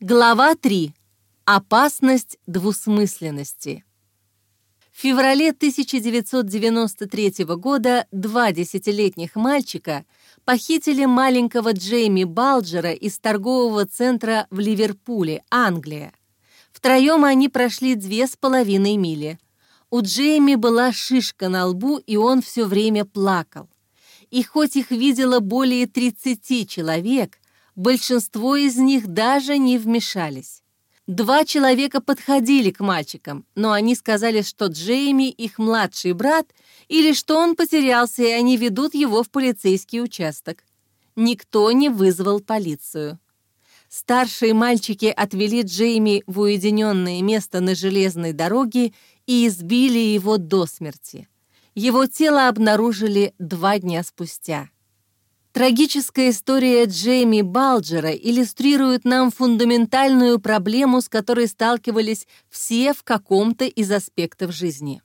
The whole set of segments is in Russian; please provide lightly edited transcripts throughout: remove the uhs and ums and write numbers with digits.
Глава 3. Опасность двусмысленности. В феврале 1993 года 2 десятилетних мальчика похитили маленького Джейми Балджера из торгового центра в Ливерпуле, Англия. Втроем они прошли 2,5 мили. У Джейми была шишка на лбу, и он все время плакал. И хоть их видело более 30 человек, большинство из них даже не вмешались. 2 человека подходили к мальчикам, но они сказали, что Джейми их младший брат или что он потерялся, и они ведут его в полицейский участок. Никто не вызвал полицию. Старшие мальчики отвели Джейми в уединенное место на железной дороге и избили его до смерти. Его тело обнаружили 2 дня спустя. Трагическая история Джейми Балджера иллюстрирует нам фундаментальную проблему, с которой сталкивались все в каком-то из аспектов жизни.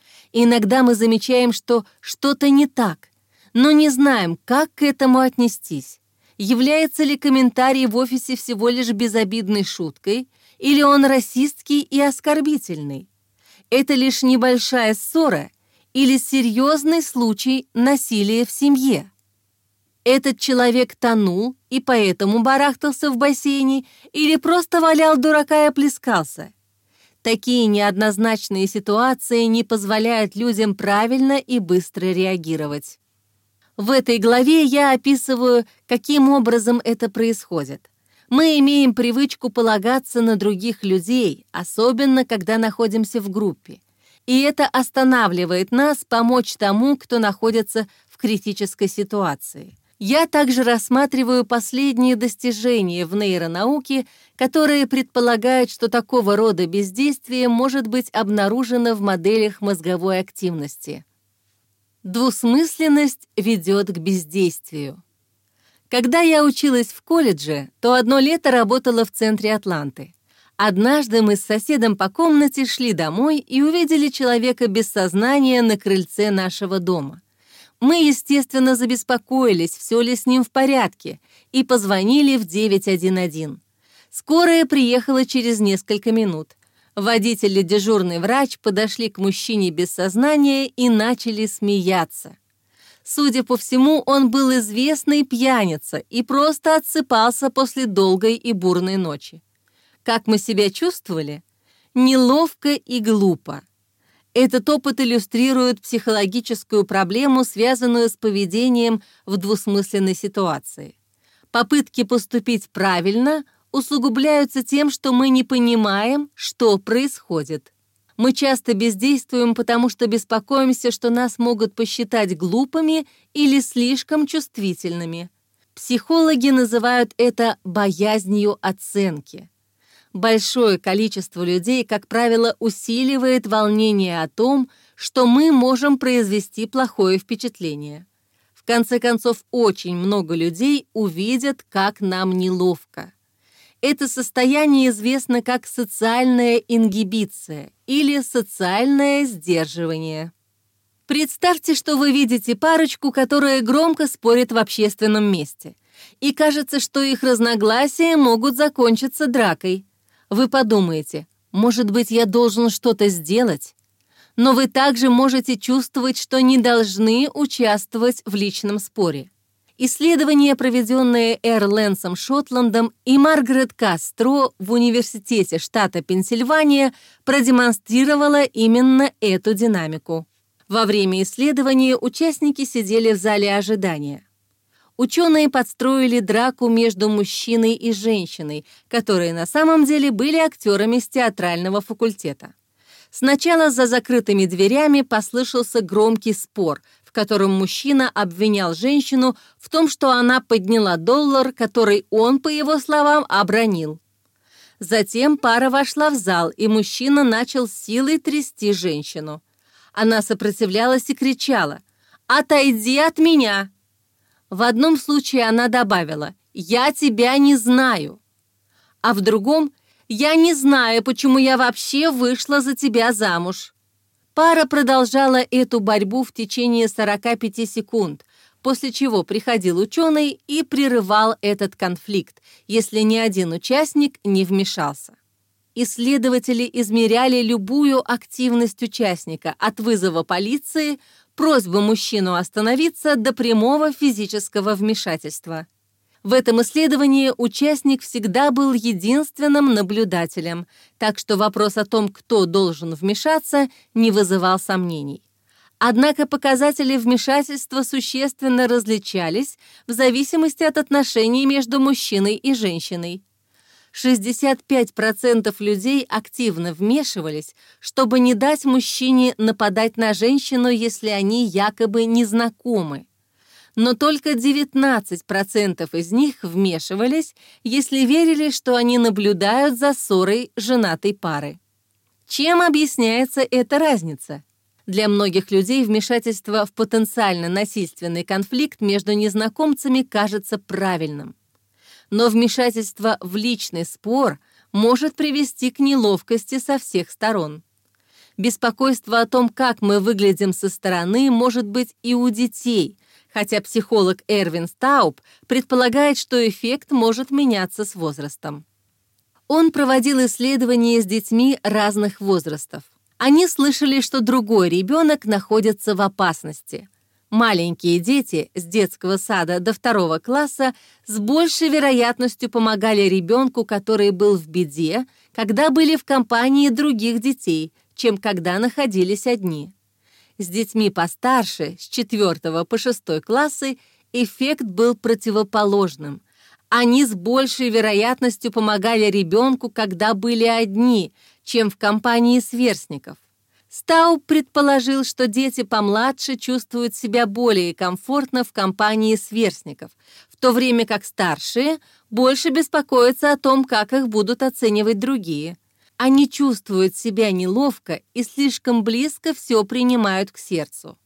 Иногда мы замечаем, что что-то не так, но не знаем, как к этому отнестись. Является ли комментарий в офисе всего лишь безобидной шуткой, или он расистский и оскорбительный? Это лишь небольшая ссора или серьезный случай насилия в семье? Этот человек тонул и поэтому барахтался в бассейне или просто валял дурака и плескался? Такие неоднозначные ситуации не позволяют людям правильно и быстро реагировать. В этой главе я описываю, каким образом это происходит. Мы имеем привычку полагаться на других людей, особенно когда находимся в группе. И это останавливает нас помочь тому, кто находится в критической ситуации. Я также рассматриваю последние достижения в нейронауке, которые предполагают, что такого рода бездействие может быть обнаружено в моделях мозговой активности. Двусмысленность ведет к бездействию. Когда я училась в колледже, то 1 лето работала в центре Атланты. Однажды мы с соседом по комнате шли домой и увидели человека без сознания на крыльце нашего дома. Мы, естественно, забеспокоились, все ли с ним в порядке, и позвонили в 911. Скорая приехала через несколько минут. Водитель и дежурный врач подошли к мужчине без сознания и начали смеяться. Судя по всему, он был известный пьяница и просто отсыпался после долгой и бурной ночи. Как мы себя чувствовали? Неловко и глупо. Этот опыт иллюстрирует психологическую проблему, связанную с поведением в двусмысленной ситуации. Попытки поступить правильно усугубляются тем, что мы не понимаем, что происходит. Мы часто бездействуем, потому что беспокоимся, что нас могут посчитать глупыми или слишком чувствительными. Психологи называют это боязнью оценки. Большое количество людей, как правило, усиливает волнение о том, что мы можем произвести плохое впечатление. В конце концов, очень много людей увидят, как нам неловко. Это состояние известно как социальная ингибиция или социальное сдерживание. Представьте, что вы видите парочку, которая громко спорит в общественном месте, и кажется, что их разногласия могут закончиться дракой. Вы подумаете, может быть, я должен что-то сделать? Но вы также можете чувствовать, что не должны участвовать в личном споре. Исследование, проведенное Эр Лэнсом Шотландом и Маргарет Кастро в университете штата Пенсильвания, продемонстрировало именно эту динамику. Во время исследования участники сидели в зале ожидания. Ученые подстроили драку между мужчиной и женщиной, которые на самом деле были актерами с театрального факультета. Сначала за закрытыми дверями послышался громкий спор, в котором мужчина обвинял женщину в том, что она подняла $1, который он, по его словам, обронил. Затем пара вошла в зал, и мужчина начал силой трясти женщину. Она сопротивлялась и кричала: «Отойди от меня!» В одном случае она добавила: «Я тебя не знаю». А в другом: «Я не знаю, почему я вообще вышла за тебя замуж». Пара продолжала эту борьбу в течение 45 секунд, после чего приходил ученый и прерывал этот конфликт, если ни один участник не вмешался. Исследователи измеряли любую активность участника от вызова полиции, просьбы мужчину остановиться до прямого физического вмешательства. В этом исследовании участник всегда был единственным наблюдателем, так что вопрос о том, кто должен вмешаться, не вызывал сомнений. Однако показатели вмешательства существенно различались в зависимости от отношений между мужчиной и женщиной. 65% людей активно вмешивались, чтобы не дать мужчине нападать на женщину, если они якобы не знакомы. Но только 19% из них вмешивались, если верили, что они наблюдают за ссорой женатой пары. Чем объясняется эта разница? Для многих людей вмешательство в потенциально насильственный конфликт между незнакомцами кажется правильным. Но вмешательство в личный спор может привести к неловкости со всех сторон. Беспокойство о том, как мы выглядим со стороны, может быть и у детей, хотя психолог Эрвин Стауб предполагает, что эффект может меняться с возрастом. Он проводил исследования с детьми разных возрастов. Они слышали, что другой ребенок находится в опасности. Маленькие дети с детского сада до 2 класса с большей вероятностью помогали ребенку, который был в беде, когда были в компании других детей, чем когда находились одни. С детьми постарше, с 4 по 6 классы, эффект был противоположным. Они с большей вероятностью помогали ребенку, когда были одни, чем в компании сверстников. Стауб предположил, что дети помладше чувствуют себя более комфортно в компании сверстников, в то время как старшие больше беспокоятся о том, как их будут оценивать другие. Они чувствуют себя неловко и слишком близко все принимают к сердцу.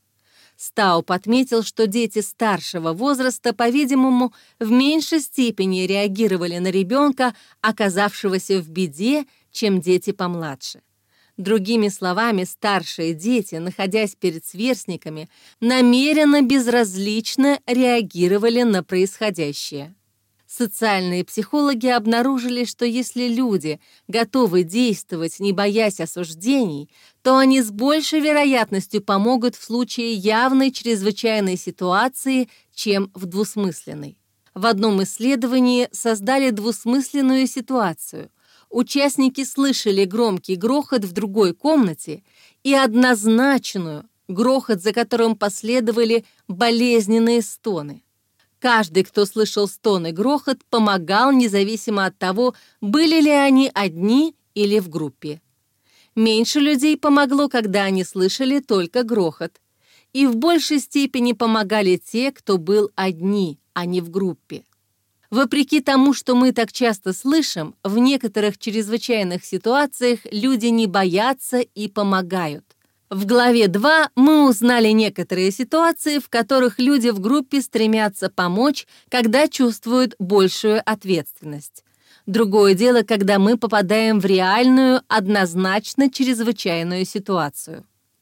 Стауб отметил, что дети старшего возраста, по-видимому, в меньшей степени реагировали на ребенка, оказавшегося в беде, чем дети помладше. Другими словами, старшие дети, находясь перед сверстниками, намеренно безразлично реагировали на происходящее. Социальные психологи обнаружили, что если люди готовы действовать, не боясь осуждений, то они с большей вероятностью помогут в случае явной чрезвычайной ситуации, чем в двусмысленной. В одном исследовании создали двусмысленную ситуацию. Участники слышали громкий грохот в другой комнате и однозначную, грохот, за которым последовали болезненные стоны. Каждый, кто слышал стон и грохот, помогал, независимо от того, были ли они одни или в группе. Меньше людей помогло, когда они слышали только грохот. И в большей степени помогали те, кто был одни, а не в группе. Вопреки тому, что мы так часто слышим, в некоторых чрезвычайных ситуациях люди не боятся и помогают. В главе 2 мы узнали некоторые ситуации, в которых люди в группе стремятся помочь, когда чувствуют большую ответственность. Другое дело, когда мы попадаем в реальную, однозначно чрезвычайную ситуацию.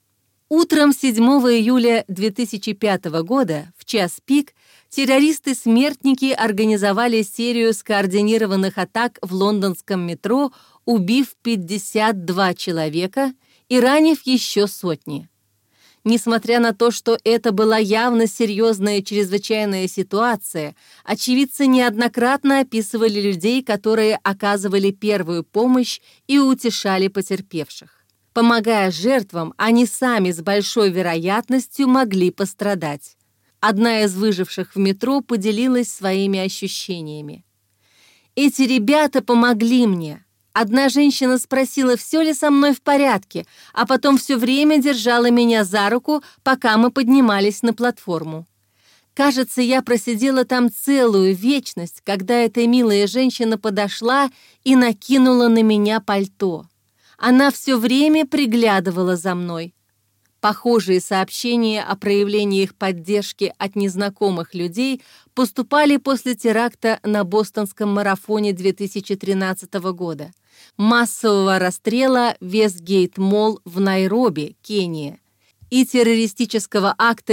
Утром 7 июля 2005 года, в час пик, террористы-смертники организовали серию скоординированных атак в лондонском метро, убив 52 человека и ранив еще сотни. Несмотря на то, что это была явно серьезная чрезвычайная ситуация, очевидцы неоднократно описывали людей, которые оказывали первую помощь и утешали потерпевших. Помогая жертвам, они сами с большой вероятностью могли пострадать. Одна из выживших в метро поделилась своими ощущениями. «Эти ребята помогли мне. Одна женщина спросила, все ли со мной в порядке, а потом все время держала меня за руку, пока мы поднимались на платформу. Кажется, я просидела там целую вечность, когда эта милая женщина подошла и накинула на меня пальто. Она все время приглядывала за мной». Похожие сообщения о проявлениях поддержки от незнакомых людей поступали после теракта на бостонском марафоне 2013 года, массового расстрела Вестгейт-молл в Найроби, Кения, и террористического акта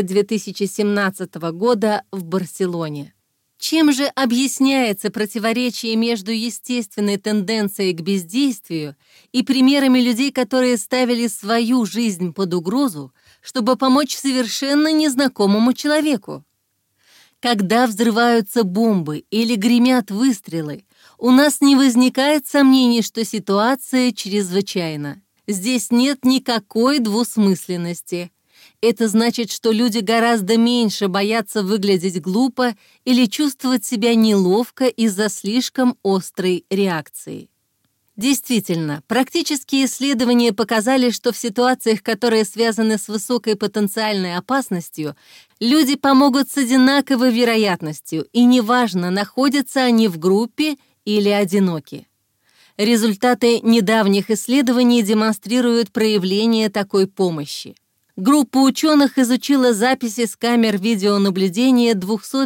2017 года в Барселоне. Чем же объясняется противоречие между естественной тенденцией к бездействию и примерами людей, которые ставили свою жизнь под угрозу, чтобы помочь совершенно незнакомому человеку? Когда взрываются бомбы или гремят выстрелы, у нас не возникает сомнений, что ситуация чрезвычайна. Здесь нет никакой двусмысленности. Это значит, что люди гораздо меньше боятся выглядеть глупо или чувствовать себя неловко из-за слишком острой реакции. Действительно, практические исследования показали, что в ситуациях, которые связаны с высокой потенциальной опасностью, люди помогут с одинаковой вероятностью, и неважно, находятся они в группе или одиноки. Результаты недавних исследований демонстрируют проявление такой помощи. Группа ученых изучила записи с камер видеонаблюдения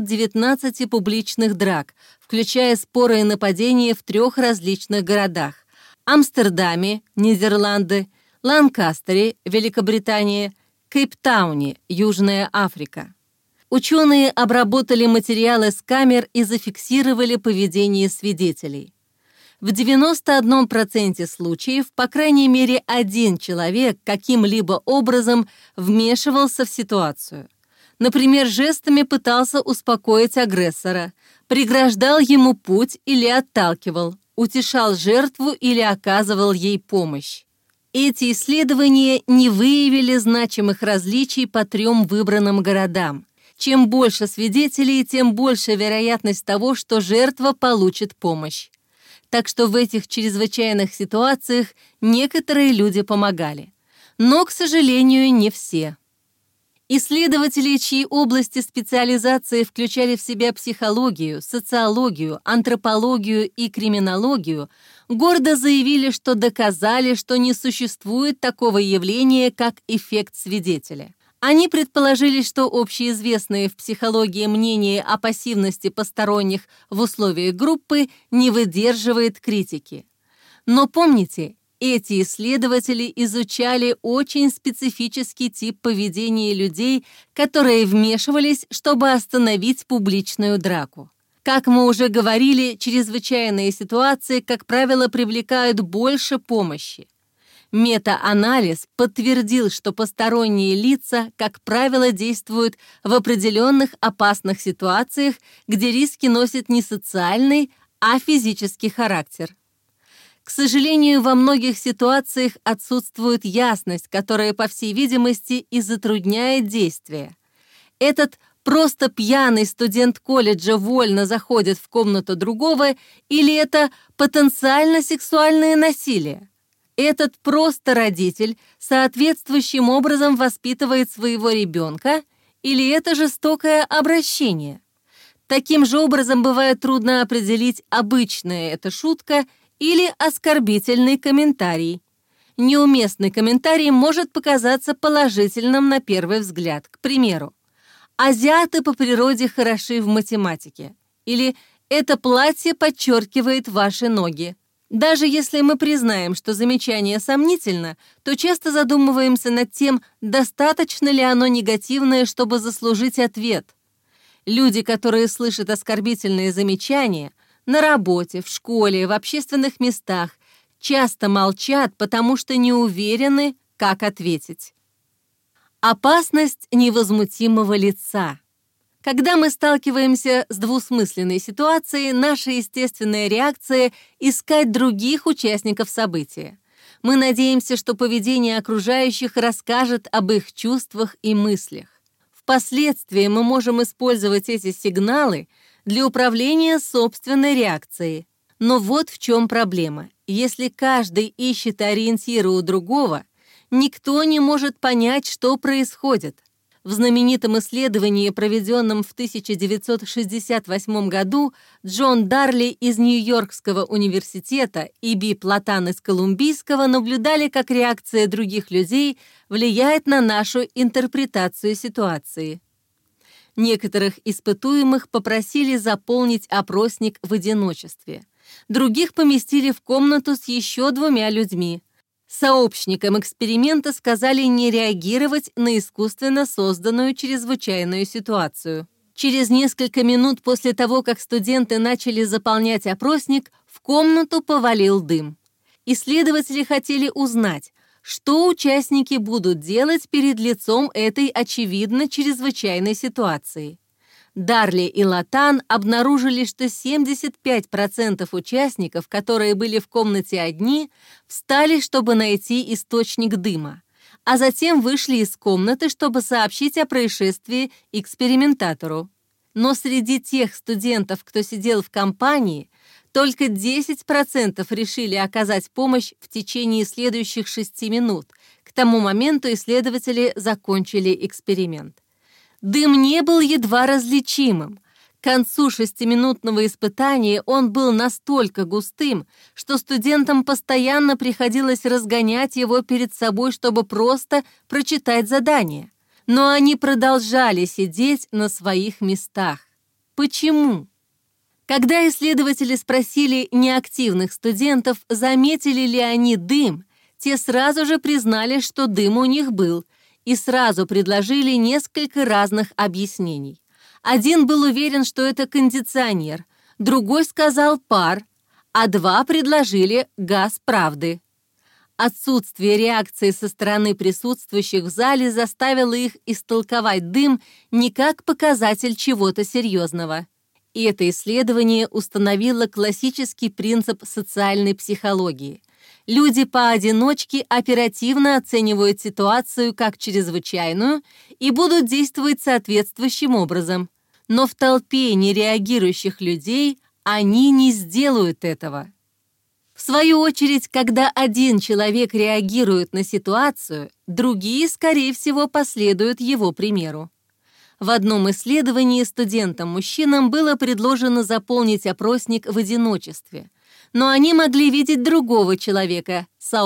219 публичных драк, включая споры и нападения в 3 различных городах: Амстердаме, Нидерланды, Ланкастере, Великобритания, Кейптауне, Южная Африка. Ученые обработали материалы с камер и зафиксировали поведение свидетелей. В 91% случаев, по крайней мере, один человек каким-либо образом вмешивался в ситуацию. Например, жестами пытался успокоить агрессора, преграждал ему путь или отталкивал, утешал жертву или оказывал ей помощь. Эти исследования не выявили значимых различий по 3 выбранным городам. Чем больше свидетелей, тем больше вероятность того, что жертва получит помощь. Так что в этих чрезвычайных ситуациях некоторые люди помогали. Но, к сожалению, не все. Исследователи, чьи области специализации включали в себя психологию, социологию, антропологию и криминологию, гордо заявили, что доказали, что не существует такого явления, как эффект свидетеля. Они предположили, что общеизвестное в психологии мнение о пассивности посторонних в условиях группы не выдерживает критики. Но помните, эти исследователи изучали очень специфический тип поведения людей, которые вмешивались, чтобы остановить публичную драку. Как мы уже говорили, чрезвычайные ситуации, как правило, привлекают больше помощи. Мета-анализ подтвердил, что посторонние лица, как правило, действуют в определенных опасных ситуациях, где риски носят не социальный, а физический характер. К сожалению, во многих ситуациях отсутствует ясность, которая, по всей видимости, и затрудняет действие. Этот просто пьяный студент колледжа вольно заходит в комнату другого, или это потенциально сексуальное насилие? Этот просто родитель соответствующим образом воспитывает своего ребенка, или это жестокое обращение? Таким же образом бывает трудно определить, обычная это шутка или оскорбительный комментарий. Неуместный комментарий может показаться положительным на первый взгляд. К примеру, «Азиаты по природе хороши в математике» или «Это платье подчеркивает ваши ноги». Даже если мы признаем, что замечание сомнительно, то часто задумываемся над тем, достаточно ли оно негативное, чтобы заслужить ответ. Люди, которые слышат оскорбительные замечания на работе, в школе, в общественных местах, часто молчат, потому что не уверены, как ответить. Опасность невозмутимого лица. Когда мы сталкиваемся с двусмысленной ситуацией, наша естественная реакция — искать других участников события. Мы надеемся, что поведение окружающих расскажет об их чувствах и мыслях. Впоследствии мы можем использовать эти сигналы для управления собственной реакцией. Но вот в чем проблема. Если каждый ищет ориентиры у другого, никто не может понять, что происходит. В знаменитом исследовании, проведенном в 1968 году, Джон Дарли из Нью-Йоркского университета и Би Платан из Колумбийского наблюдали, как реакция других людей влияет на нашу интерпретацию ситуации. Некоторых испытуемых попросили заполнить опросник в одиночестве. Других поместили в комнату с еще 2 людьми. Сообщникам эксперимента сказали не реагировать на искусственно созданную чрезвычайную ситуацию. Через несколько минут после того, как студенты начали заполнять опросник, в комнату повалил дым. Исследователи хотели узнать, что участники будут делать перед лицом этой очевидно чрезвычайной ситуации. Дарли и Латан обнаружили, что 75% участников, которые были в комнате одни, встали, чтобы найти источник дыма, а затем вышли из комнаты, чтобы сообщить о происшествии экспериментатору. Но среди тех студентов, кто сидел в компании, только 10% решили оказать помощь в течение следующих 6 минут. К тому моменту исследователи закончили эксперимент. Дым не был едва различимым. К концу 6-минутного испытания он был настолько густым, что студентам постоянно приходилось разгонять его перед собой, чтобы просто прочитать задание. Но они продолжали сидеть на своих местах. Почему? Когда исследователи спросили неактивных студентов, заметили ли они дым, те сразу же признали, что дым у них был, и сразу предложили несколько разных объяснений. Один был уверен, что это кондиционер, другой сказал пар, а 2 предложили газ правды. Отсутствие реакции со стороны присутствующих в зале заставило их истолковать дым не как показатель чего-то серьезного. И это исследование установило классический принцип социальной психологии. Люди поодиночке оперативно оценивают ситуацию как чрезвычайную и будут действовать соответствующим образом. Но в толпе нереагирующих людей они не сделают этого. В свою очередь, когда один человек реагирует на ситуацию, другие, скорее всего, последуют его примеру. В одном исследовании студентам-мужчинам было предложено заполнить опросник в одиночестве, но они могли видеть другого человека,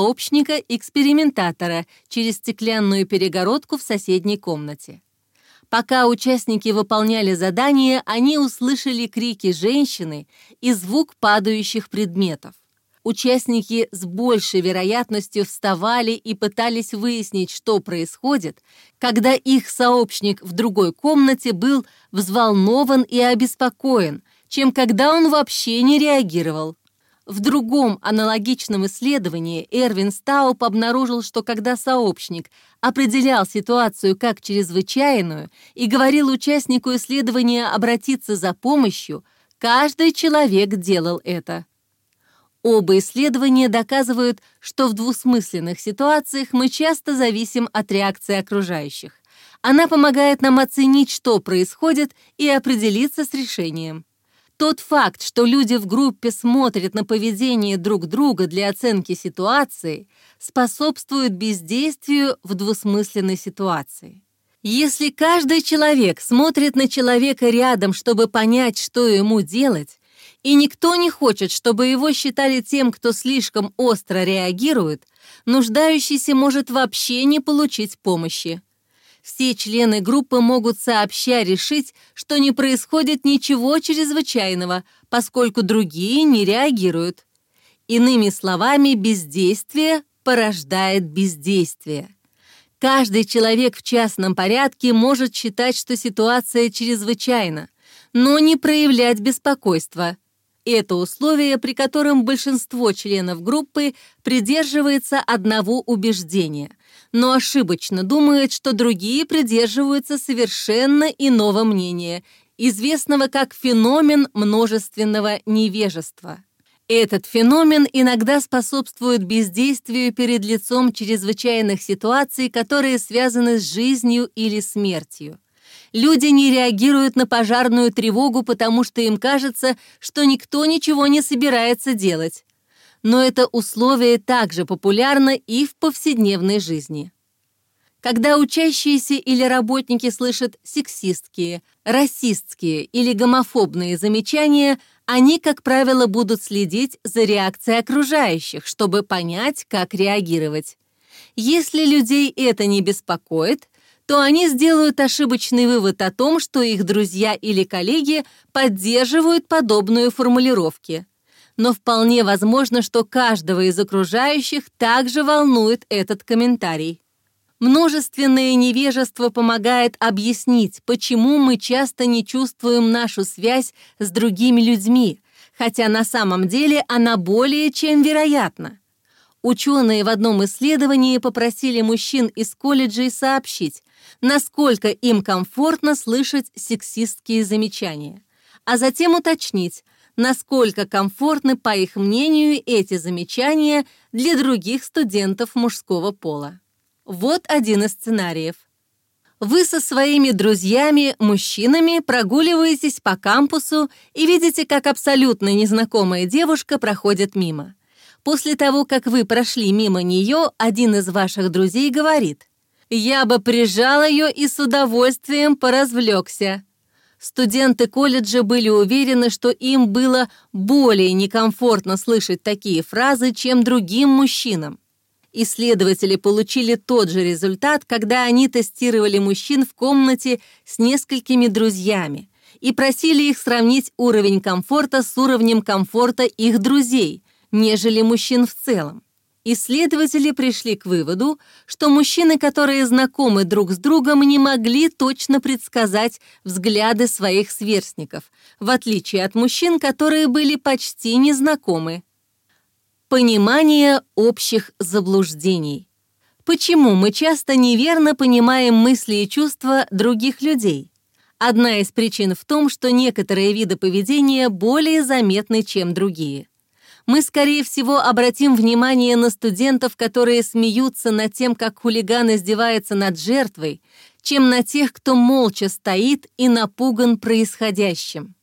сообщника-экспериментатора, через стеклянную перегородку в соседней комнате. Пока участники выполняли задание, они услышали крики женщины и звук падающих предметов. Участники с большей вероятностью вставали и пытались выяснить, что происходит, когда их сообщник в другой комнате был взволнован и обеспокоен, чем когда он вообще не реагировал. В другом аналогичном исследовании Эрвин Стауп обнаружил, что когда сообщник определял ситуацию как чрезвычайную и говорил участнику исследования обратиться за помощью, каждый человек делал это. Оба исследования доказывают, что в двусмысленных ситуациях мы часто зависим от реакции окружающих. Она помогает нам оценить, что происходит, и определиться с решением. Тот факт, что люди в группе смотрят на поведение друг друга для оценки ситуации, способствует бездействию в двусмысленной ситуации. Если каждый человек смотрит на человека рядом, чтобы понять, что ему делать, и никто не хочет, чтобы его считали тем, кто слишком остро реагирует, нуждающийся может вообще не получить помощи. Все члены группы могут сообща решить, что не происходит ничего чрезвычайного, поскольку другие не реагируют. Иными словами, бездействие порождает бездействие. Каждый человек в частном порядке может считать, что ситуация чрезвычайна, но не проявлять беспокойства. Это условие, при котором большинство членов группы придерживается одного убеждения, но ошибочно думает, что другие придерживаются совершенно иного мнения, известного как феномен множественного невежества. Этот феномен иногда способствует бездействию перед лицом чрезвычайных ситуаций, которые связаны с жизнью или смертью. Люди не реагируют на пожарную тревогу, потому что им кажется, что никто ничего не собирается делать. Но это условие также популярно и в повседневной жизни. Когда учащиеся или работники слышат сексистские, расистские или гомофобные замечания, они, как правило, будут следить за реакцией окружающих, чтобы понять, как реагировать. Если людей это не беспокоит, то они сделают ошибочный вывод о том, что их друзья или коллеги поддерживают подобные формулировки. но вполне возможно, что каждого из окружающих также волнует этот комментарий. Множественное невежество помогает объяснить, почему мы часто не чувствуем нашу связь с другими людьми, хотя на самом деле она более чем вероятна. Ученые в одном исследовании попросили мужчин из колледжей сообщить, насколько им комфортно слышать сексистские замечания, а затем уточнить, насколько комфортны, по их мнению, эти замечания для других студентов мужского пола. Вот один из сценариев. Вы со своими друзьями, мужчинами, прогуливаетесь по кампусу и видите, как абсолютно незнакомая девушка проходит мимо. После того, как вы прошли мимо нее, один из ваших друзей говорит: «Я бы прижал ее и с удовольствием поразвлекся». Студенты колледжа были уверены, что им было более некомфортно слышать такие фразы, чем другим мужчинам. Исследователи получили тот же результат, когда они тестировали мужчин в комнате с несколькими друзьями и просили их сравнить уровень комфорта с уровнем комфорта их друзей, нежели мужчин в целом. Исследователи пришли к выводу, что мужчины, которые знакомы друг с другом, не могли точно предсказать взгляды своих сверстников, в отличие от мужчин, которые были почти незнакомы. Понимание общих заблуждений. Почему мы часто неверно понимаем мысли и чувства других людей? Одна из причин в том, что некоторые виды поведения более заметны, чем другие. Мы, скорее всего, обратим внимание на студентов, которые смеются над тем, как хулиган издевается над жертвой, чем на тех, кто молча стоит и напуган происходящим.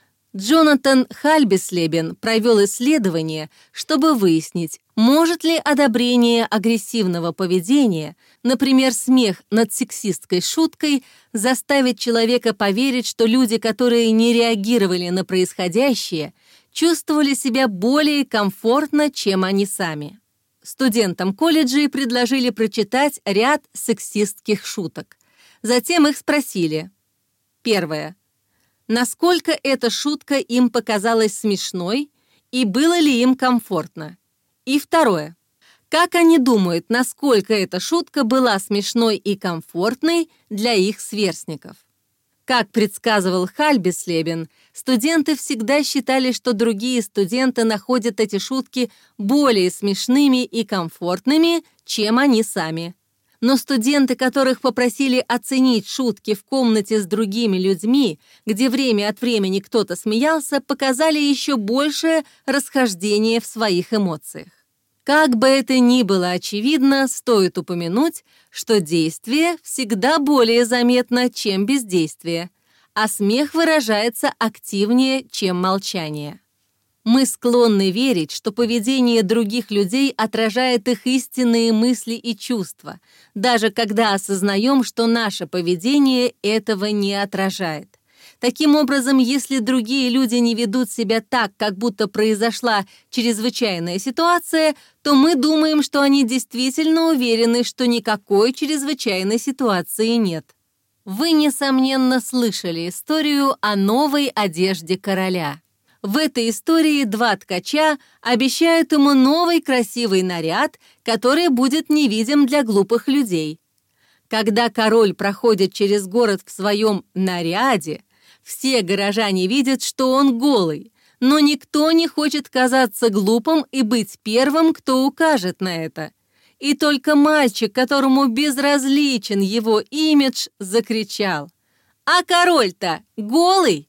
Джонатан Хальбислебен провел исследование, чтобы выяснить, может ли одобрение агрессивного поведения, например, смех над сексистской шуткой, заставить человека поверить, что люди, которые не реагировали на происходящее, чувствовали себя более комфортно, чем они сами. Студентам колледжей предложили прочитать ряд сексистских шуток. Затем их спросили. Первое. Насколько эта шутка им показалась смешной и было ли им комфортно? И второе. Как они думают, насколько эта шутка была смешной и комфортной для их сверстников? Как предсказывал Хальбислебен, студенты всегда считали, что другие студенты находят эти шутки более смешными и комфортными, чем они сами. Но студенты, которых попросили оценить шутки в комнате с другими людьми, где время от времени кто-то смеялся, показали еще большее расхождение в своих эмоциях. Как бы это ни было очевидно, стоит упомянуть, что действие всегда более заметно, чем бездействие, а смех выражается активнее, чем молчание. Мы склонны верить, что поведение других людей отражает их истинные мысли и чувства, даже когда осознаем, что наше поведение этого не отражает. Таким образом, если другие люди не ведут себя так, как будто произошла чрезвычайная ситуация, то мы думаем, что они действительно уверены, что никакой чрезвычайной ситуации нет. Вы, несомненно, слышали историю о новой одежде короля. В этой истории два ткача обещают ему новый красивый наряд, который будет невидим для глупых людей. Когда король проходит через город в своем наряде, все горожане видят, что он голый, но никто не хочет казаться глупым и быть первым, кто укажет на это. И только мальчик, которому безразличен его имидж, закричал: «А король-то голый!»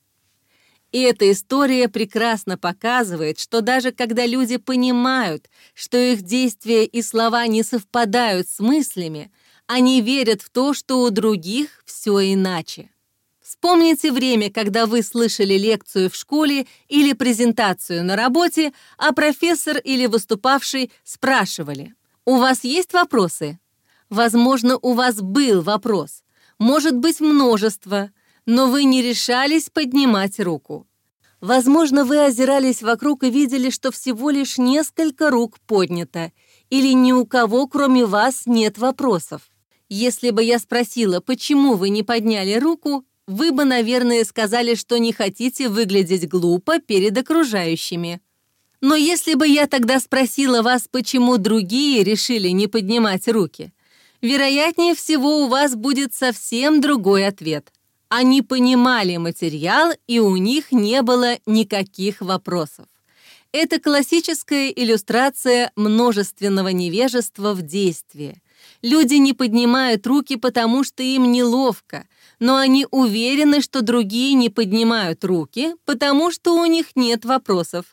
И эта история прекрасно показывает, что даже когда люди понимают, что их действия и слова не совпадают с мыслями, они верят в то, что у других все иначе. Вспомните время, когда вы слышали лекцию в школе или презентацию на работе, а профессор или выступавший спрашивали: «У вас есть вопросы?» Возможно, у вас был вопрос, может быть, множество, но вы не решались поднимать руку. Возможно, вы озирались вокруг и видели, что всего лишь несколько рук поднято, или ни у кого, кроме вас, нет вопросов. Если бы я спросила, почему вы не подняли руку, вы бы, наверное, сказали, что не хотите выглядеть глупо перед окружающими. Но если бы я тогда спросила вас, почему другие решили не поднимать руки, вероятнее всего у вас будет совсем другой ответ. Они понимали материал, и у них не было никаких вопросов. Это классическая иллюстрация множественного невежества в действии. Люди не поднимают руки, потому что им неловко, но они уверены, что другие не поднимают руки, потому что у них нет вопросов.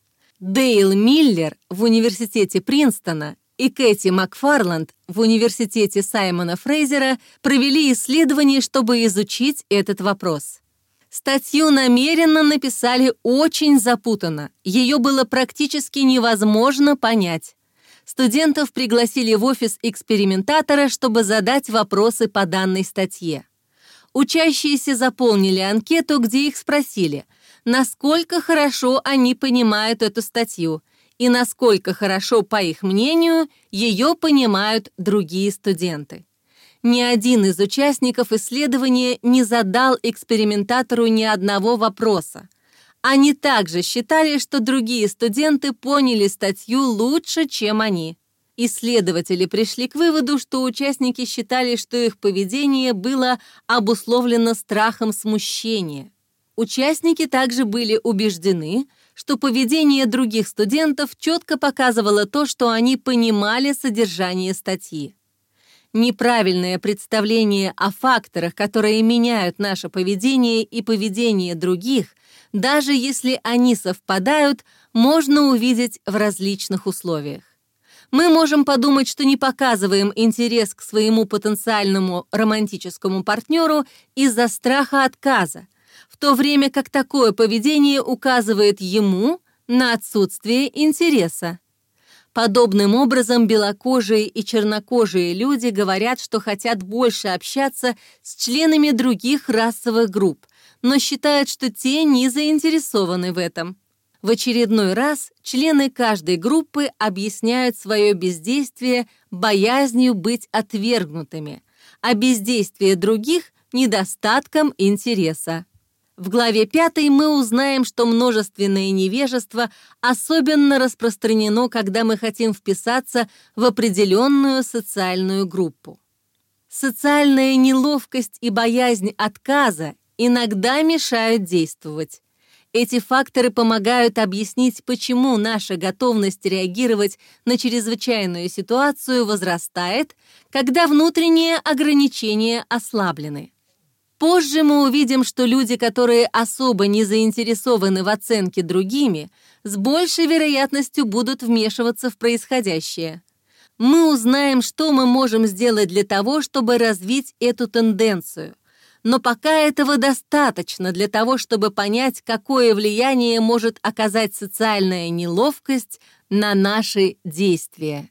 Дейл Миллер в университете Принстона и Кэти Макфарланд в университете Саймона Фрейзера провели исследование, чтобы изучить этот вопрос. Статью намеренно написали очень запутанно, ее было практически невозможно понять. Студентов пригласили в офис экспериментатора, чтобы задать вопросы по данной статье. Учащиеся заполнили анкету, где их спросили, насколько хорошо они понимают эту статью и насколько хорошо, по их мнению, ее понимают другие студенты. Ни один из участников исследования не задал экспериментатору ни одного вопроса. Они также считали, что другие студенты поняли статью лучше, чем они. Исследователи пришли к выводу, что участники считали, что их поведение было обусловлено страхом смущения. Участники также были убеждены, что поведение других студентов четко показывало то, что они понимали содержание статьи. Неправильное представление о факторах, которые меняют наше поведение и поведение других, даже если они совпадают, можно увидеть в различных условиях. Мы можем подумать, что не показываем интерес к своему потенциальному романтическому партнеру из-за страха отказа, в то время как такое поведение указывает ему на отсутствие интереса. Подобным образом белокожие и чернокожие люди говорят, что хотят больше общаться с членами других расовых групп, но считают, что те не заинтересованы в этом. В очередной раз члены каждой группы объясняют свое бездействие боязнью быть отвергнутыми, а бездействие других – недостатком интереса. В главе 5 мы узнаем, что множественное невежество особенно распространено, когда мы хотим вписаться в определенную социальную группу. Социальная неловкость и боязнь отказа иногда мешают действовать. Эти факторы помогают объяснить, почему наша готовность реагировать на чрезвычайную ситуацию возрастает, когда внутренние ограничения ослаблены. Позже мы увидим, что люди, которые особо не заинтересованы в оценке другими, с большей вероятностью будут вмешиваться в происходящее. Мы узнаем, что мы можем сделать для того, чтобы развить эту тенденцию. Но пока этого достаточно для того, чтобы понять, какое влияние может оказать социальная неловкость на наши действия.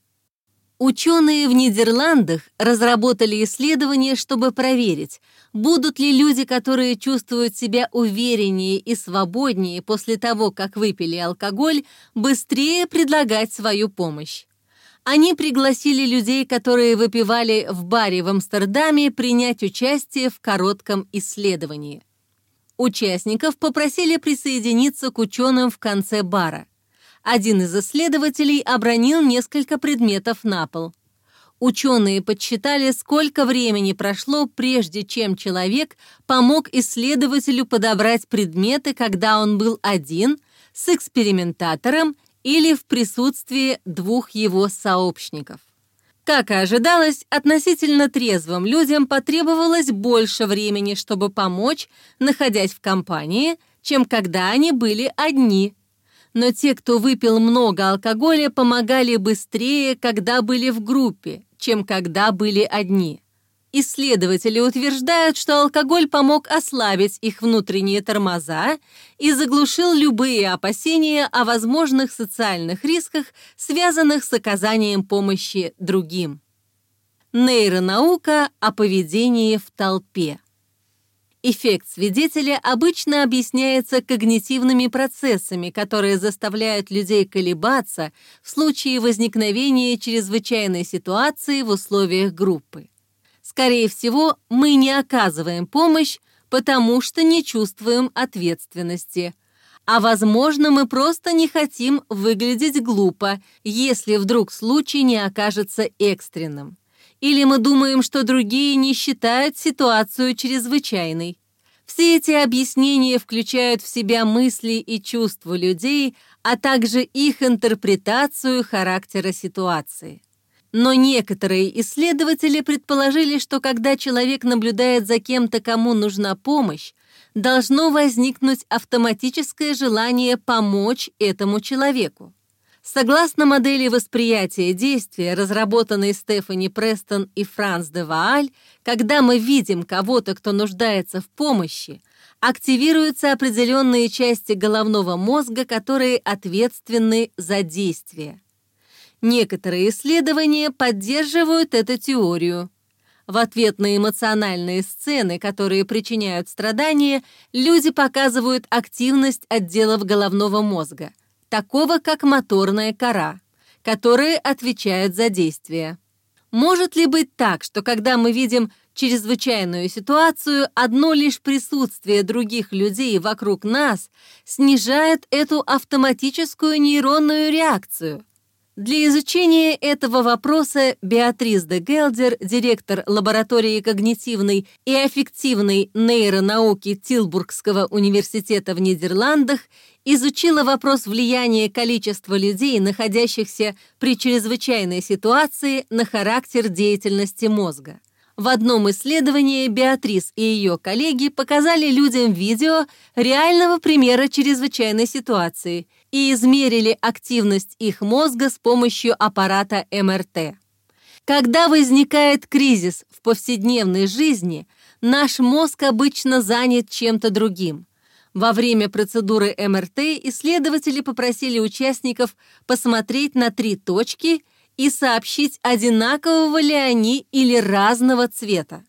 Ученые в Нидерландах разработали исследование, чтобы проверить, будут ли люди, которые чувствуют себя увереннее и свободнее после того, как выпили алкоголь, быстрее предлагать свою помощь. Они пригласили людей, которые выпивали в баре в Амстердаме, принять участие в коротком исследовании. Участников попросили присоединиться к ученым в конце бара. Один из исследователей обронил несколько предметов на пол. Ученые подсчитали, сколько времени прошло, прежде чем человек помог исследователю подобрать предметы, когда он был один, с экспериментатором или в присутствии двух его сообщников. Как и ожидалось, относительно трезвым людям потребовалось больше времени, чтобы помочь, находясь в компании, чем когда они были одни. Но те, кто выпил много алкоголя, помогали быстрее, когда были в группе, чем когда были одни. Исследователи утверждают, что алкоголь помог ослабить их внутренние тормоза и заглушил любые опасения о возможных социальных рисках, связанных с оказанием помощи другим. Нейронаука о поведении в толпе. Эффект свидетеля обычно объясняется когнитивными процессами, которые заставляют людей колебаться в случае возникновения чрезвычайной ситуации в условиях группы. Скорее всего, мы не оказываем помощь, потому что не чувствуем ответственности. А возможно, мы просто не хотим выглядеть глупо, если вдруг случай не окажется экстренным. Или мы думаем, что другие не считают ситуацию чрезвычайной. Все эти объяснения включают в себя мысли и чувства людей, а также их интерпретацию характера ситуации. Но некоторые исследователи предположили, что когда человек наблюдает за кем-то, кому нужна помощь, должно возникнуть автоматическое желание помочь этому человеку. Согласно модели восприятия действия, разработанной Стефани Престон и Франс де Вааль, когда мы видим кого-то, кто нуждается в помощи, активируются определенные части головного мозга, которые ответственны за действие. Некоторые исследования поддерживают эту теорию. В ответ на эмоциональные сцены, которые причиняют страдания, люди показывают активность отделов головного мозга, такого как моторная кора, которые отвечают за действие. Может ли быть так, что когда мы видим чрезвычайную ситуацию, одно лишь присутствие других людей вокруг нас снижает эту автоматическую нейронную реакцию? Для изучения этого вопроса Беатрис де Гелдер, директор лаборатории когнитивной и аффективной нейронауки Тилбургского университета в Нидерландах, изучила вопрос влияния количества людей, находящихся при чрезвычайной ситуации, на характер деятельности мозга. В одном исследовании Беатрис и ее коллеги показали людям видео реального примера чрезвычайной ситуации и измерили активность их мозга с помощью аппарата МРТ. Когда возникает кризис в повседневной жизни, наш мозг обычно занят чем-то другим. Во время процедуры МРТ исследователи попросили участников посмотреть на 3 точки и сообщить, одинакового ли они или разного цвета.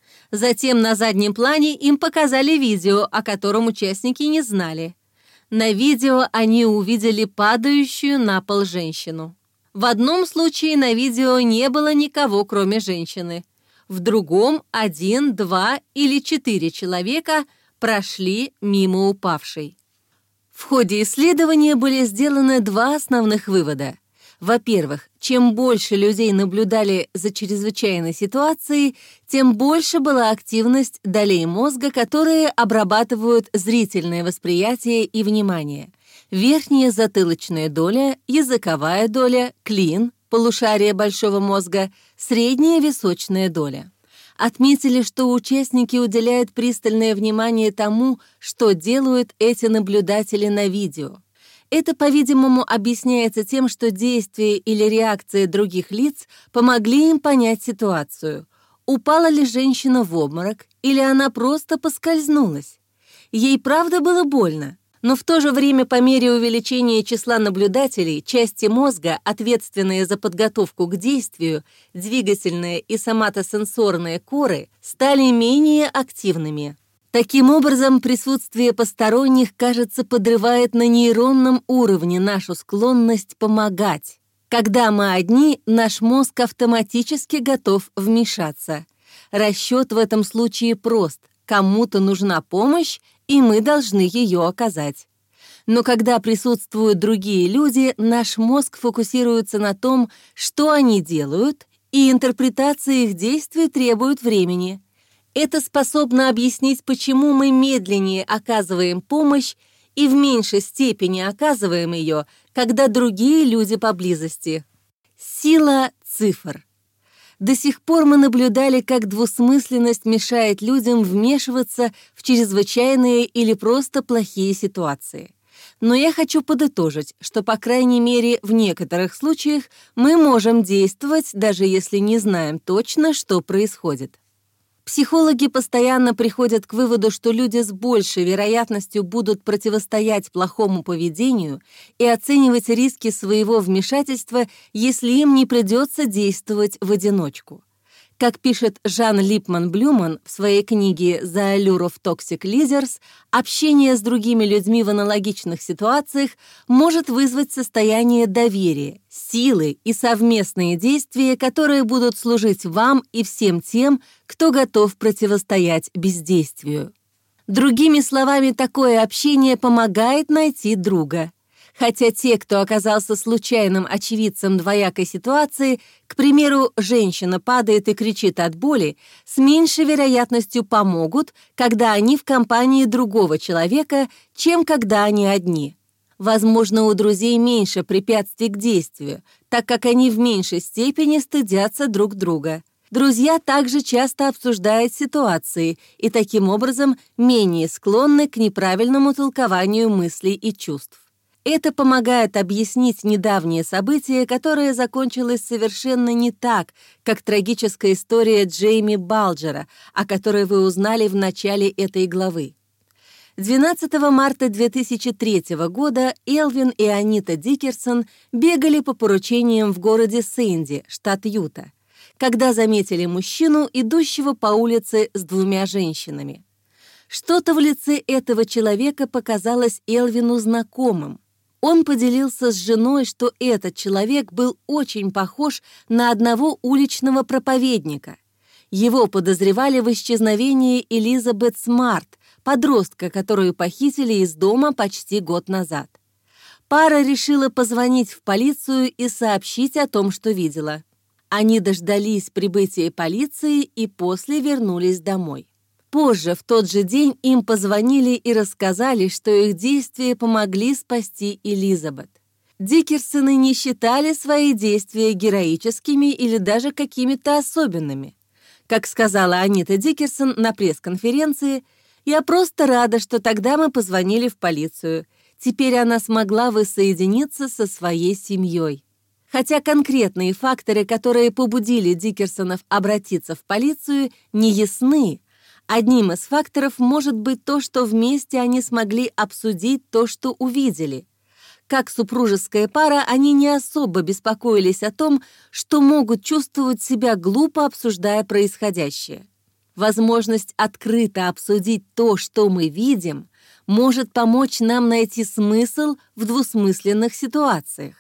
Затем на заднем плане им показали видео, о котором участники не знали. На видео они увидели падающую на пол женщину. В одном случае на видео не было никого, кроме женщины. В другом 1, 2 или 4 человека прошли мимо упавшей. В ходе исследования были сделаны 2 основных вывода. Во-первых, чем больше людей наблюдали за чрезвычайной ситуацией, тем больше была активность долей мозга, которые обрабатывают зрительное восприятие и внимание. Верхняя затылочная доля, языковая доля, клин, полушарие большого мозга, средняя височная доля. Отметили, что участники уделяют пристальное внимание тому, что делают эти наблюдатели на видео. Это, по-видимому, объясняется тем, что действия или реакции других лиц помогли им понять ситуацию. Упала ли женщина в обморок, или она просто поскользнулась? Ей правда было больно, но в то же время по мере увеличения числа наблюдателей части мозга, ответственные за подготовку к действию, двигательные и соматосенсорные коры, стали менее активными. Таким образом, присутствие посторонних, кажется, подрывает на нейронном уровне нашу склонность помогать. Когда мы одни, наш мозг автоматически готов вмешаться. Расчет в этом случае прост. Кому-то нужна помощь, и мы должны ее оказать. Но когда присутствуют другие люди, наш мозг фокусируется на том, что они делают, и интерпретация их действий требует времени. Это способно объяснить, почему мы медленнее оказываем помощь и в меньшей степени оказываем ее, когда другие люди поблизости. Сила цифр. До сих пор мы наблюдали, как двусмысленность мешает людям вмешиваться в чрезвычайные или просто плохие ситуации. Но я хочу подытожить, что, по крайней мере, в некоторых случаях мы можем действовать, даже если не знаем точно, что происходит. Психологи постоянно приходят к выводу, что люди с большей вероятностью будут противостоять плохому поведению и оценивать риски своего вмешательства, если им не придется действовать в одиночку. Как пишет Жан Липман-Блюман в своей книге «The Allure of Toxic Leaders», общение с другими людьми в аналогичных ситуациях может вызвать состояние доверия, силы и совместные действия, которые будут служить вам и всем тем, кто готов противостоять бездействию. Другими словами, такое общение помогает найти друга. Хотя те, кто оказался случайным очевидцем двоякой ситуации, к примеру, женщина падает и кричит от боли, с меньшей вероятностью помогут, когда они в компании другого человека, чем когда они одни. Возможно, у друзей меньше препятствий к действию, так как они в меньшей степени стыдятся друг друга. Друзья также часто обсуждают ситуации и таким образом менее склонны к неправильному толкованию мыслей и чувств. Это помогает объяснить недавнее событие, которое закончилось совершенно не так, как трагическая история Джейми Балджера, о которой вы узнали в начале этой главы. 12 марта 2003 года Элвин и Анита Дикерсон бегали по поручениям в городе Сэнди, штат Юта, когда заметили мужчину, идущего по улице с двумя женщинами. Что-то в лице этого человека показалось Элвину знакомым. Он поделился с женой, что этот человек был очень похож на одного уличного проповедника. Его подозревали в исчезновении Элизабет Смарт, подростка, которую похитили из дома почти год назад. Пара решила позвонить в полицию и сообщить о том, что видела. Они дождались прибытия полиции и после вернулись домой. Позже, в тот же день, им позвонили и рассказали, что их действия помогли спасти Элизабет. Дикерсоны не считали свои действия героическими или даже какими-то особенными. Как сказала Анита Дикерсон на пресс-конференции, «Я просто рада, что тогда мы позвонили в полицию. Теперь она смогла воссоединиться со своей семьей». Хотя конкретные факторы, которые побудили Дикерсонов обратиться в полицию, не ясны, одним из факторов может быть то, что вместе они смогли обсудить то, что увидели. Как супружеская пара, они не особо беспокоились о том, что могут чувствовать себя глупо, обсуждая происходящее. Возможность открыто обсудить то, что мы видим, может помочь нам найти смысл в двусмысленных ситуациях.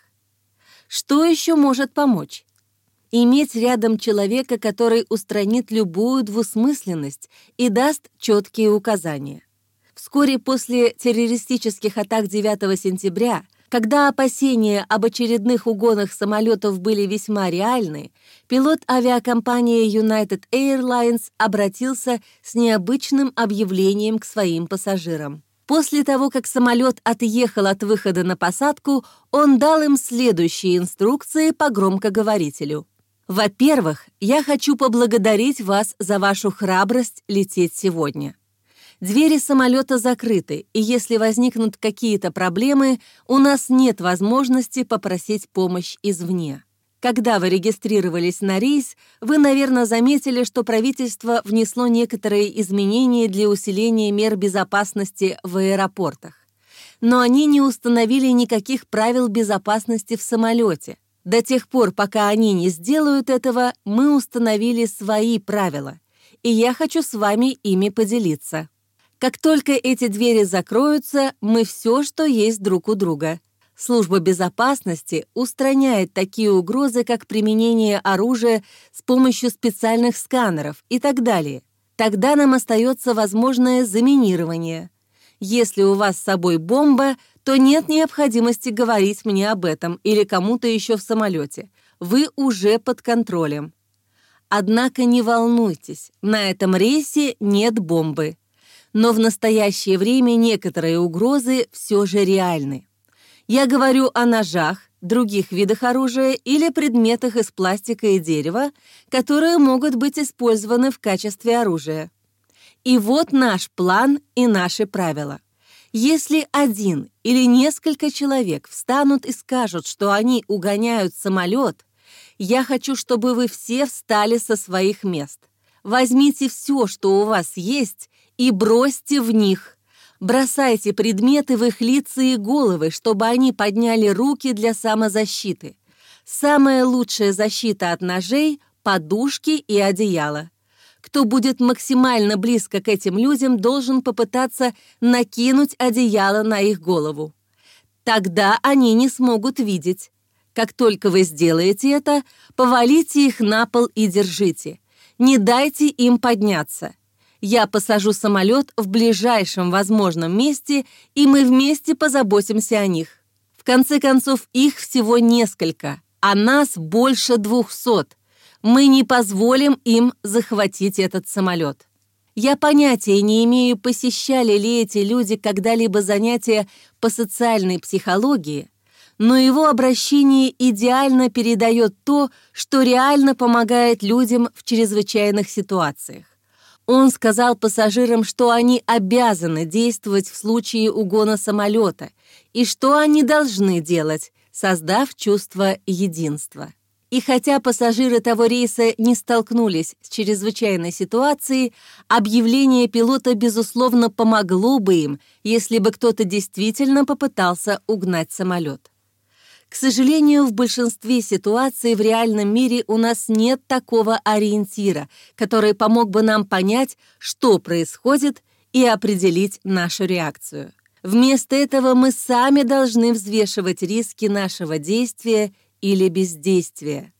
Что еще может помочь? Иметь рядом человека, который устранит любую двусмысленность и даст четкие указания. Вскоре после террористических атак 9 сентября, когда опасения об очередных угонах самолетов были весьма реальны, пилот авиакомпании United Airlines обратился с необычным объявлением к своим пассажирам. После того, как самолет отъехал от выхода на посадку, он дал им следующие инструкции по громкоговорителю. Во-первых, я хочу поблагодарить вас за вашу храбрость лететь сегодня. Двери самолета закрыты, и если возникнут какие-то проблемы, у нас нет возможности попросить помощь извне. Когда вы регистрировались на рейс, вы, наверное, заметили, что правительство внесло некоторые изменения для усиления мер безопасности в аэропортах. Но они не установили никаких правил безопасности в самолете. До тех пор, пока они не сделают этого, мы установили свои правила, и я хочу с вами ими поделиться. Как только эти двери закроются, мы все, что есть друг у друга. Служба безопасности устраняет такие угрозы, как применение оружия с помощью специальных сканеров и так далее. Тогда нам остается возможное заминирование. Если у вас с собой бомба, то нет необходимости говорить мне об этом или кому-то еще в самолете. Вы уже под контролем. Однако не волнуйтесь, на этом рейсе нет бомбы. Но в настоящее время некоторые угрозы все же реальны. Я говорю о ножах, других видах оружия или предметах из пластика и дерева, которые могут быть использованы в качестве оружия. И вот наш план и наши правила. Если один или несколько человек встанут и скажут, что они угоняют самолет, я хочу, чтобы вы все встали со своих мест. Возьмите все, что у вас есть, и бросьте в них. Бросайте предметы в их лица и головы, чтобы они подняли руки для самозащиты. Самая лучшая защита от ножей – подушки и одеяло. Кто будет максимально близко к этим людям, должен попытаться накинуть одеяло на их голову. Тогда они не смогут видеть. Как только вы сделаете это, повалите их на пол и держите. Не дайте им подняться. Я посажу самолет в ближайшем возможном месте, и мы вместе позаботимся о них. В конце концов, их всего несколько, а нас больше 200. Мы не позволим им захватить этот самолет. Я понятия не имею, посещали ли эти люди когда-либо занятия по социальной психологии, но его обращение идеально передает то, что реально помогает людям в чрезвычайных ситуациях. Он сказал пассажирам, что они обязаны действовать в случае угона самолета и что они должны делать, создав чувство единства. И хотя пассажиры того рейса не столкнулись с чрезвычайной ситуацией, объявление пилота, безусловно, помогло бы им, если бы кто-то действительно попытался угнать самолет. К сожалению, в большинстве ситуаций в реальном мире у нас нет такого ориентира, который помог бы нам понять, что происходит, и определить нашу реакцию. Вместо этого мы сами должны взвешивать риски нашего действия или бездействия.